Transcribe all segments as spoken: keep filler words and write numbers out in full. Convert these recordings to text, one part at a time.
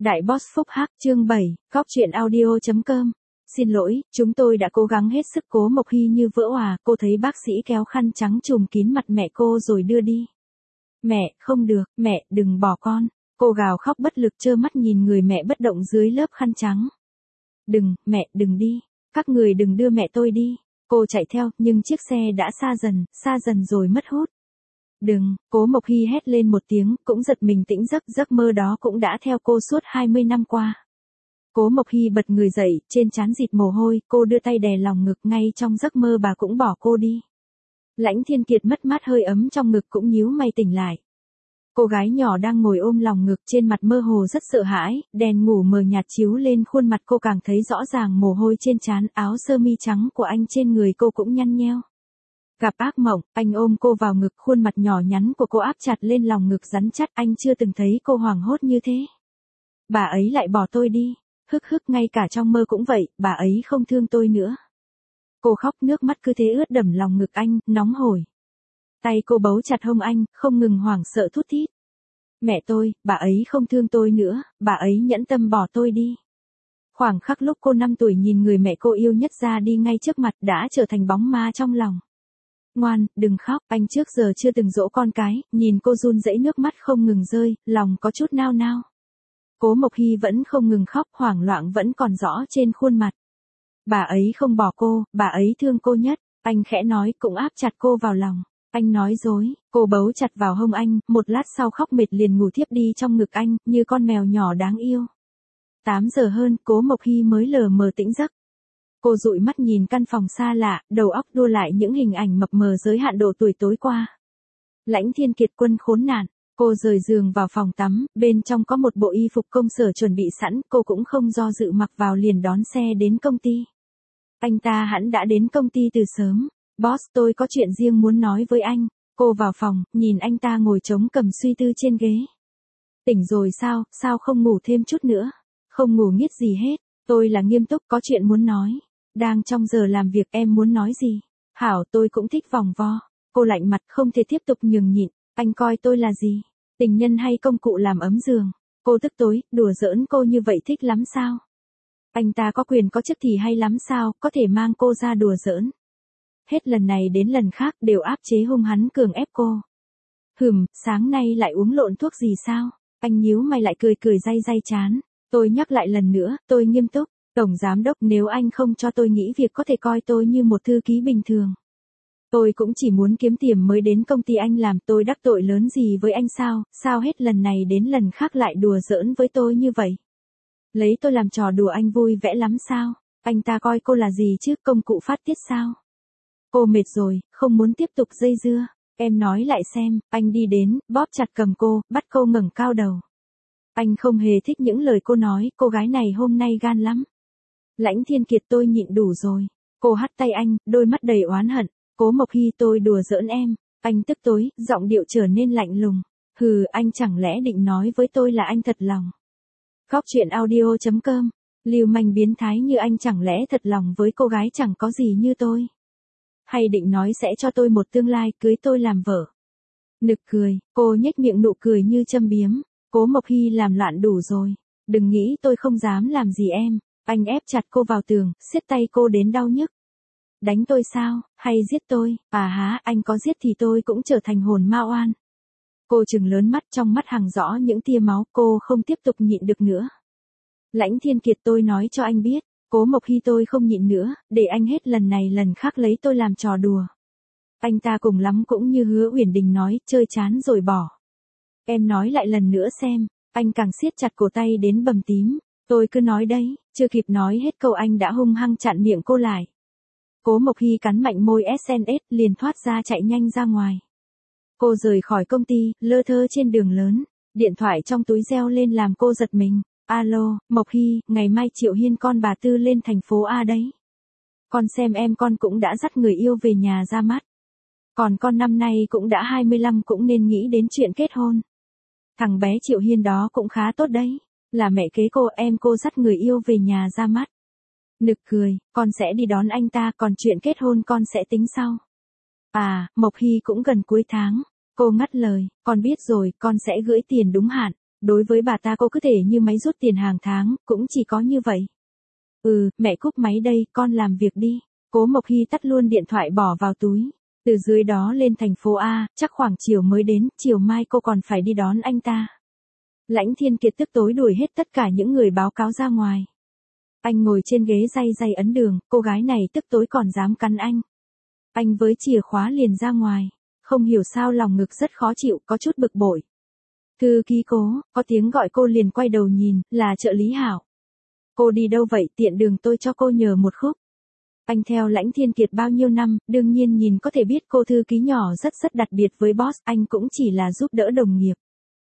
Đại Boss Phúc Hắc chương bảy, góc truyện audio chấm com. Xin lỗi, chúng tôi đã cố gắng hết sức. Cố Mộc Hy như vỡ òa, cô thấy bác sĩ kéo khăn trắng trùm kín mặt mẹ cô rồi đưa đi. Mẹ, không được, mẹ, đừng bỏ con. Cô gào khóc bất lực trơ mắt nhìn người mẹ bất động dưới lớp khăn trắng. Đừng, mẹ, đừng đi. Các người đừng đưa mẹ tôi đi. Cô chạy theo, nhưng chiếc xe đã xa dần, xa dần rồi mất hút. Đừng, Cố Mộc Hy hét lên một tiếng, cũng giật mình tỉnh giấc, giấc mơ đó cũng đã theo cô suốt hai mươi năm qua. Cố Mộc Hy bật người dậy, trên trán dịt mồ hôi, cô đưa tay đè lòng ngực, ngay trong giấc mơ bà cũng bỏ cô đi. Lãnh Thiên Kiệt mất mát hơi ấm trong ngực cũng nhíu mày tỉnh lại. Cô gái nhỏ đang ngồi ôm lòng ngực, trên mặt mơ hồ rất sợ hãi, đèn ngủ mờ nhạt chiếu lên khuôn mặt cô càng thấy rõ ràng mồ hôi trên trán, áo sơ mi trắng của anh trên người cô cũng nhăn nheo. Gặp ác mộng, anh ôm cô vào ngực, khuôn mặt nhỏ nhắn của cô áp chặt lên lòng ngực rắn chắc, anh chưa từng thấy cô hoảng hốt như thế. Bà ấy lại bỏ tôi đi, hức hức, ngay cả trong mơ cũng vậy, bà ấy không thương tôi nữa. Cô khóc, nước mắt cứ thế ướt đẫm lòng ngực anh, nóng hổi. Tay cô bấu chặt hông anh, không ngừng hoảng sợ thút thít. Mẹ tôi, bà ấy không thương tôi nữa, bà ấy nhẫn tâm bỏ tôi đi. Khoảng khắc lúc cô năm tuổi nhìn người mẹ cô yêu nhất ra đi ngay trước mặt đã trở thành bóng ma trong lòng. Ngoan, đừng khóc, anh trước giờ chưa từng dỗ con cái, nhìn cô run rẩy nước mắt không ngừng rơi, lòng có chút nao nao. Cố Mộc Hy vẫn không ngừng khóc, hoảng loạn vẫn còn rõ trên khuôn mặt. Bà ấy không bỏ cô, bà ấy thương cô nhất, anh khẽ nói cũng áp chặt cô vào lòng. Anh nói dối, cô bấu chặt vào hông anh, một lát sau khóc mệt liền ngủ thiếp đi trong ngực anh, như con mèo nhỏ đáng yêu. tám giờ hơn, Cố Mộc Hy mới lờ mờ tỉnh giấc. Cô dụi mắt nhìn căn phòng xa lạ, đầu óc đua lại những hình ảnh mập mờ giới hạn độ tuổi tối qua. Lãnh Thiên Kiệt quân khốn nạn, cô rời giường vào phòng tắm, bên trong có một bộ y phục công sở chuẩn bị sẵn, cô cũng không do dự mặc vào liền đón xe đến công ty. Anh ta hẳn đã đến công ty từ sớm. Boss, tôi có chuyện riêng muốn nói với anh. Cô vào phòng, nhìn anh ta ngồi chống cằm suy tư trên ghế. Tỉnh rồi sao, sao không ngủ thêm chút nữa? Không ngủ nghiết gì hết, tôi là nghiêm túc, có chuyện muốn nói. Đang trong giờ làm việc, em muốn nói gì? Hảo, tôi cũng thích vòng vo. Cô lạnh mặt, không thể tiếp tục nhường nhịn. Anh coi tôi là gì? Tình nhân hay công cụ làm ấm giường? Cô tức tối, đùa giỡn cô như vậy thích lắm sao? Anh ta có quyền có chức thì hay lắm sao, có thể mang cô ra đùa giỡn. Hết lần này đến lần khác đều áp chế hung hắn cường ép cô. Hừm, sáng nay lại uống lộn thuốc gì sao? Anh nhíu mày lại cười cười day day chán. Tôi nhắc lại lần nữa, tôi nghiêm túc. Tổng giám đốc, nếu anh không cho tôi nghỉ việc có thể coi tôi như một thư ký bình thường. Tôi cũng chỉ muốn kiếm tiền mới đến công ty anh làm, tôi đắc tội lớn gì với anh sao, sao hết lần này đến lần khác lại đùa giỡn với tôi như vậy? Lấy tôi làm trò đùa anh vui vẻ lắm sao? Anh ta coi cô là gì chứ, công cụ phát tiết sao? Cô mệt rồi, không muốn tiếp tục dây dưa. Em nói lại xem, anh đi đến, bóp chặt cầm cô, bắt cô ngẩng cao đầu. Anh không hề thích những lời cô nói, cô gái này hôm nay gan lắm. Lãnh Thiên Kiệt, tôi nhịn đủ rồi. Cô hắt tay anh, đôi mắt đầy oán hận. Cố Mộc Hy, tôi đùa giỡn em. Anh tức tối, giọng điệu trở nên lạnh lùng. Hừ, anh chẳng lẽ định nói với tôi là anh thật lòng? Góc truyện audio chấm com. Lưu manh biến thái như anh chẳng lẽ thật lòng với cô gái chẳng có gì như tôi? Hay định nói sẽ cho tôi một tương lai, cưới tôi làm vợ? Nực cười, cô nhếch miệng nụ cười như châm biếm. Cố Mộc Hy, làm loạn đủ rồi. Đừng nghĩ tôi không dám làm gì em. Anh ép chặt cô vào tường, siết tay cô đến đau nhức. Đánh tôi sao, hay giết tôi? À há, anh có giết thì tôi cũng trở thành hồn ma oan. Cô trừng lớn mắt, trong mắt hằng rõ những tia máu, cô không tiếp tục nhịn được nữa. Lãnh Thiên Kiệt, tôi nói cho anh biết. Cố Mộc Hy, tôi không nhịn nữa, để anh hết lần này lần khác lấy tôi làm trò đùa. Anh ta cùng lắm cũng như Hứa Uyển Đình nói, chơi chán rồi bỏ. Em nói lại lần nữa xem. Anh càng siết chặt cổ tay đến bầm tím. Tôi cứ nói đấy, chưa kịp nói hết câu anh đã hung hăng chặn miệng cô lại. Cố Mộc Hy cắn mạnh môi ét en ét, liền thoát ra chạy nhanh ra ngoài. Cô rời khỏi công ty, lơ thơ trên đường lớn, điện thoại trong túi reo lên làm cô giật mình. Alo, Mộc Hy, ngày mai Triệu Hiên con bà Tư lên thành phố A đấy. Con xem em con cũng đã dắt người yêu về nhà ra mắt. Còn con năm nay cũng đã hai mươi lăm cũng nên nghĩ đến chuyện kết hôn. Thằng bé Triệu Hiên đó cũng khá tốt đấy. Là mẹ kế cô, em cô dắt người yêu về nhà ra mắt. Nực cười, con sẽ đi đón anh ta, còn chuyện kết hôn con sẽ tính sau. À, Mộc Hy cũng gần cuối tháng. Cô ngắt lời, con biết rồi, con sẽ gửi tiền đúng hạn. Đối với bà ta cô cứ thể như máy rút tiền hàng tháng, cũng chỉ có như vậy. Ừ, mẹ cúp máy đây, con làm việc đi. Cố Mộc Hy tắt luôn điện thoại bỏ vào túi. Từ dưới đó lên thành phố A, chắc khoảng chiều mới đến, chiều mai cô còn phải đi đón anh ta. Lãnh Thiên Kiệt tức tối đuổi hết tất cả những người báo cáo ra ngoài. Anh ngồi trên ghế day day ấn đường, cô gái này tức tối còn dám cắn anh. Anh với chìa khóa liền ra ngoài, không hiểu sao lòng ngực rất khó chịu, có chút bực bội. Thư ký Cố, có tiếng gọi cô liền quay đầu nhìn, là trợ lý Hảo. Cô đi đâu vậy, tiện đường tôi cho cô nhờ một khúc. Anh theo Lãnh Thiên Kiệt bao nhiêu năm, đương nhiên nhìn có thể biết cô thư ký nhỏ rất rất đặc biệt với boss, anh cũng chỉ là giúp đỡ đồng nghiệp.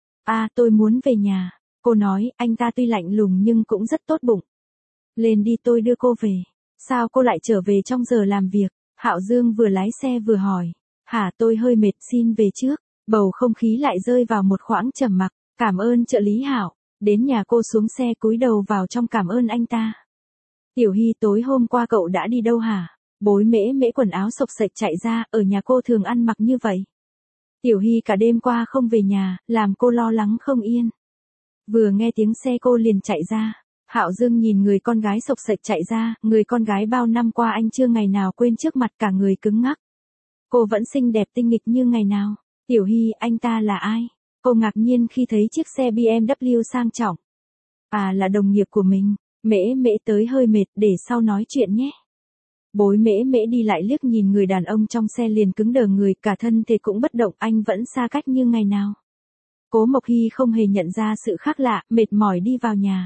À, tôi muốn về nhà. Cô nói, anh ta tuy lạnh lùng nhưng cũng rất tốt bụng. Lên đi tôi đưa cô về. Sao cô lại trở về trong giờ làm việc? Hạo Dương vừa lái xe vừa hỏi. Hả, tôi hơi mệt, xin về trước. Bầu không khí lại rơi vào một khoảng trầm mặc. Cảm ơn trợ lý Hảo. Đến nhà cô xuống xe cúi đầu vào trong cảm ơn anh ta. Tiểu Hy, tối hôm qua cậu đã đi đâu hả? Bối Mễ Mễ quần áo xộc xệch chạy ra, ở nhà cô thường ăn mặc như vậy. Tiểu Hy cả đêm qua không về nhà, làm cô lo lắng không yên. Vừa nghe tiếng xe cô liền chạy ra. Hạo Dương nhìn người con gái xộc xệch chạy ra, người con gái bao năm qua anh chưa ngày nào quên trước mặt, cả người cứng ngắc. Cô vẫn xinh đẹp tinh nghịch như ngày nào. Tiểu Hy, anh ta là ai? Cô ngạc nhiên khi thấy chiếc xe bê em vê sang trọng. À, là đồng nghiệp của mình. Mễ Mễ tới hơi mệt, để sau nói chuyện nhé. Bối Mễ Mễ đi lại liếc nhìn người đàn ông trong xe liền cứng đờ người, cả thân thể cũng bất động, anh vẫn xa cách như ngày nào. Cố Mộc Hy không hề nhận ra sự khác lạ, mệt mỏi đi vào nhà.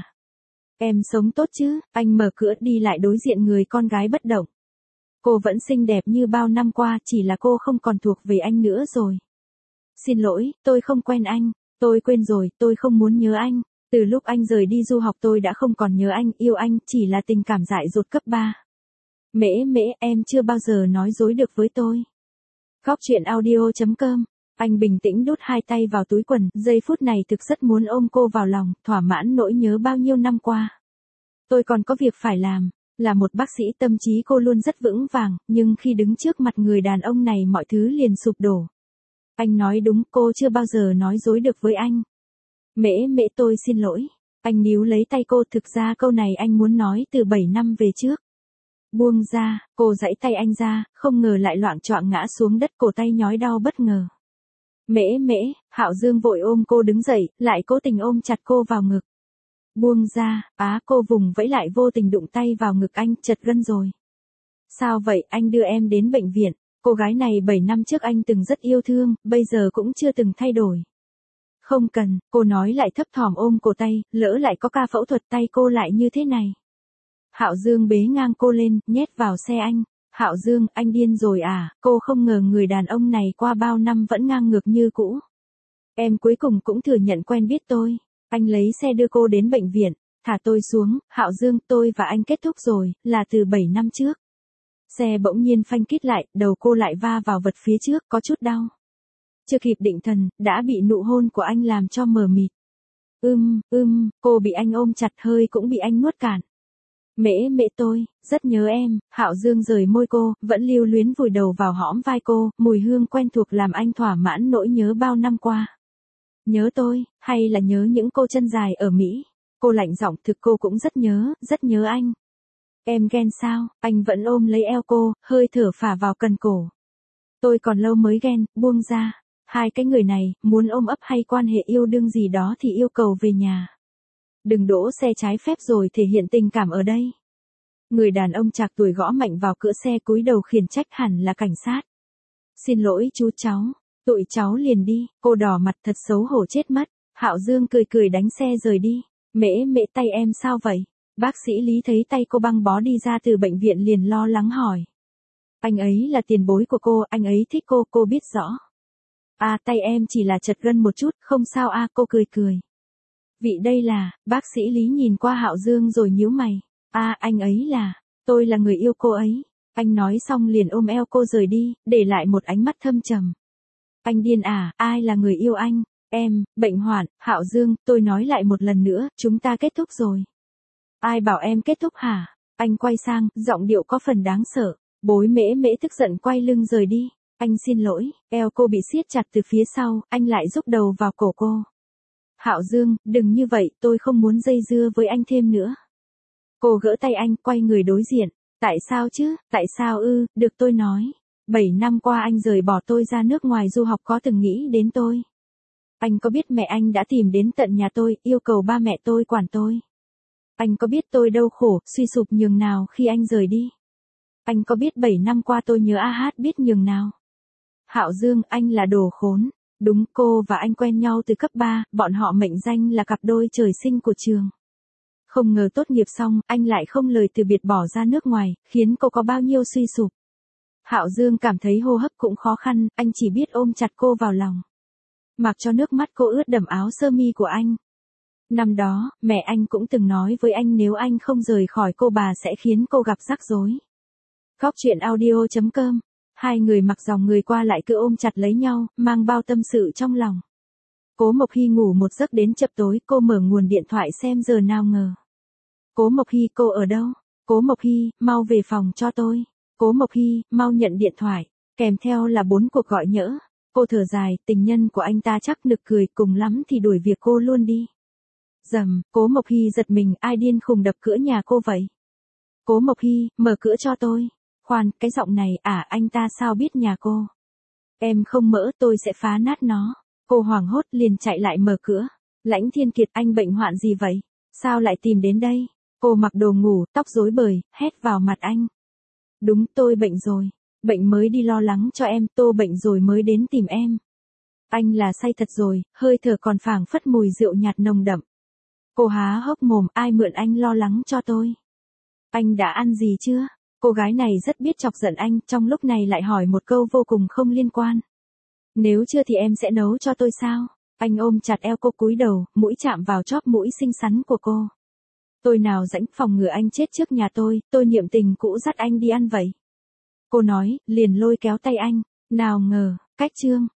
Em sống tốt chứ? Anh mở cửa đi lại đối diện người con gái bất động. Cô vẫn xinh đẹp như bao năm qua, chỉ là cô không còn thuộc về anh nữa rồi. Xin lỗi, tôi không quen anh. Tôi quên rồi, tôi không muốn nhớ anh. Từ lúc anh rời đi du học tôi đã không còn nhớ anh, yêu anh, chỉ là tình cảm dại dột cấp ba. Mễ Mễ, em chưa bao giờ nói dối được với tôi. Góc chuyện audio chấm com. Anh bình tĩnh đút hai tay vào túi quần, giây phút này thực rất muốn ôm cô vào lòng, thỏa mãn nỗi nhớ bao nhiêu năm qua. Tôi còn có việc phải làm, là một bác sĩ tâm trí cô luôn rất vững vàng, nhưng khi đứng trước mặt người đàn ông này mọi thứ liền sụp đổ. Anh nói đúng, cô chưa bao giờ nói dối được với anh. Mễ Mễ, tôi xin lỗi. Anh níu lấy tay cô, thực ra câu này anh muốn nói từ bảy năm về trước. Buông ra, cô giãy tay anh ra, không ngờ lại loạng choạng ngã xuống đất, cổ tay nhói đau bất ngờ. Mễ Mễ, Hạo Dương vội ôm cô đứng dậy, lại cố tình ôm chặt cô vào ngực. Buông ra, á, cô vùng vẫy lại vô tình đụng tay vào ngực anh, chật gân rồi. Sao vậy, anh đưa em đến bệnh viện. Cô gái này bảy năm trước anh từng rất yêu thương, bây giờ cũng chưa từng thay đổi. Không cần, cô nói lại thấp thỏm ôm cổ tay, lỡ lại có ca phẫu thuật tay cô lại như thế này. Hạo Dương bế ngang cô lên, nhét vào xe anh. Hạo Dương, anh điên rồi à, cô không ngờ người đàn ông này qua bao năm vẫn ngang ngược như cũ. Em cuối cùng cũng thừa nhận quen biết tôi. Anh lấy xe đưa cô đến bệnh viện, thả tôi xuống. Hạo Dương, tôi và anh kết thúc rồi, là từ bảy năm trước. Xe bỗng nhiên phanh kít lại, đầu cô lại va vào vật phía trước, có chút đau. Chưa kịp định thần, đã bị nụ hôn của anh làm cho mờ mịt. Ưm, ưm, cô bị anh ôm chặt, hơi cũng bị anh nuốt cạn. Mễ Mễ, tôi rất nhớ em. Hạo Dương rời môi cô, vẫn lưu luyến vùi đầu vào hõm vai cô, mùi hương quen thuộc làm anh thỏa mãn nỗi nhớ bao năm qua. Nhớ tôi, hay là nhớ những cô chân dài ở Mỹ? Cô lạnh giọng, thực cô cũng rất nhớ, rất nhớ anh. Em ghen sao? Anh vẫn ôm lấy eo cô, hơi thở phả vào cần cổ. Tôi còn lâu mới ghen, buông ra. Hai cái người này, muốn ôm ấp hay quan hệ yêu đương gì đó thì yêu cầu về nhà. Đừng đỗ xe trái phép rồi thể hiện tình cảm ở đây. Người đàn ông trạc tuổi gõ mạnh vào cửa xe, cúi đầu khiển trách, hẳn là cảnh sát. Xin lỗi chú cháu. Tụi cháu liền đi. Cô đỏ mặt thật xấu hổ chết mất. Hạo Dương cười cười đánh xe rời đi. Mễ Mễ, tay em sao vậy? Bác sĩ Lý thấy tay cô băng bó đi ra từ bệnh viện liền lo lắng hỏi. Anh ấy là tiền bối của cô, anh ấy thích cô, cô biết rõ. À, tay em chỉ là chật gân một chút, không sao à, cô cười cười. Vị đây là, bác sĩ Lý nhìn qua Hạo Dương rồi nhíu mày. À, anh ấy là, tôi là người yêu cô ấy. Anh nói xong liền ôm eo cô rời đi, để lại một ánh mắt thâm trầm. Anh điên à, ai là người yêu anh? Em, bệnh hoạn. Hạo Dương, tôi nói lại một lần nữa, chúng ta kết thúc rồi. Ai bảo em kết thúc hả? Anh quay sang, giọng điệu có phần đáng sợ. Bối Mễ Mễ tức giận quay lưng rời đi. Anh xin lỗi, eo cô bị siết chặt từ phía sau, anh lại rúc đầu vào cổ cô. Hạo Dương, đừng như vậy, tôi không muốn dây dưa với anh thêm nữa. Cô gỡ tay anh, quay người đối diện. Tại sao chứ, tại sao ư, được tôi nói. Bảy năm qua anh rời bỏ tôi ra nước ngoài du học có từng nghĩ đến tôi. Anh có biết mẹ anh đã tìm đến tận nhà tôi, yêu cầu ba mẹ tôi quản tôi. Anh có biết tôi đau khổ, suy sụp nhường nào khi anh rời đi. Anh có biết bảy năm qua tôi nhớ A Hát biết nhường nào. Hạo Dương, anh là đồ khốn. Đúng, cô và anh quen nhau từ cấp ba, bọn họ mệnh danh là cặp đôi trời sinh của trường. Không ngờ tốt nghiệp xong, anh lại không lời từ biệt bỏ ra nước ngoài, khiến cô có bao nhiêu suy sụp. Hạo Dương cảm thấy hô hấp cũng khó khăn, anh chỉ biết ôm chặt cô vào lòng. Mặc cho nước mắt cô ướt đẫm áo sơ mi của anh. Năm đó, mẹ anh cũng từng nói với anh nếu anh không rời khỏi cô bà sẽ khiến cô gặp rắc rối. Góc truyện audio chấm com. Hai người mặc dòng người qua lại cứ ôm chặt lấy nhau, mang bao tâm sự trong lòng. Cố Mộc Hy ngủ một giấc đến chập tối, cô mở nguồn điện thoại xem giờ nào ngờ. Cố Mộc Hy, cô ở đâu? Cố Mộc Hy, mau về phòng cho tôi. Cố Mộc Hy, mau nhận điện thoại. Kèm theo là bốn cuộc gọi nhỡ. Cô thở dài, tình nhân của anh ta chắc nực cười, cùng lắm thì đuổi việc cô luôn đi. Dầm, Cố Mộc Hy giật mình, ai điên khùng đập cửa nhà cô vậy? Cố Mộc Hy, mở cửa cho tôi. Khoan, cái giọng này, à anh ta sao biết nhà cô? Em không mở, tôi sẽ phá nát nó. Cô hoảng hốt liền chạy lại mở cửa. Lãnh Thiên Kiệt, anh bệnh hoạn gì vậy? Sao lại tìm đến đây? Cô mặc đồ ngủ, tóc rối bời, hét vào mặt anh. Đúng, tôi bệnh rồi. Bệnh mới đi lo lắng cho em, tôi bệnh rồi mới đến tìm em. Anh là say thật rồi, hơi thở còn phảng phất mùi rượu nhạt nồng đậm. Cô há hốc mồm, ai mượn anh lo lắng cho tôi? Anh đã ăn gì chưa? Cô gái này rất biết chọc giận anh, trong lúc này lại hỏi một câu vô cùng không liên quan. Nếu chưa thì em sẽ nấu cho tôi sao? Anh ôm chặt eo cô cúi đầu, mũi chạm vào chóp mũi xinh xắn của cô. Tôi nào rãnh phòng ngừa anh chết trước nhà tôi, tôi niệm tình cũ dắt anh đi ăn vậy. Cô nói, liền lôi kéo tay anh, nào ngờ, cách chương.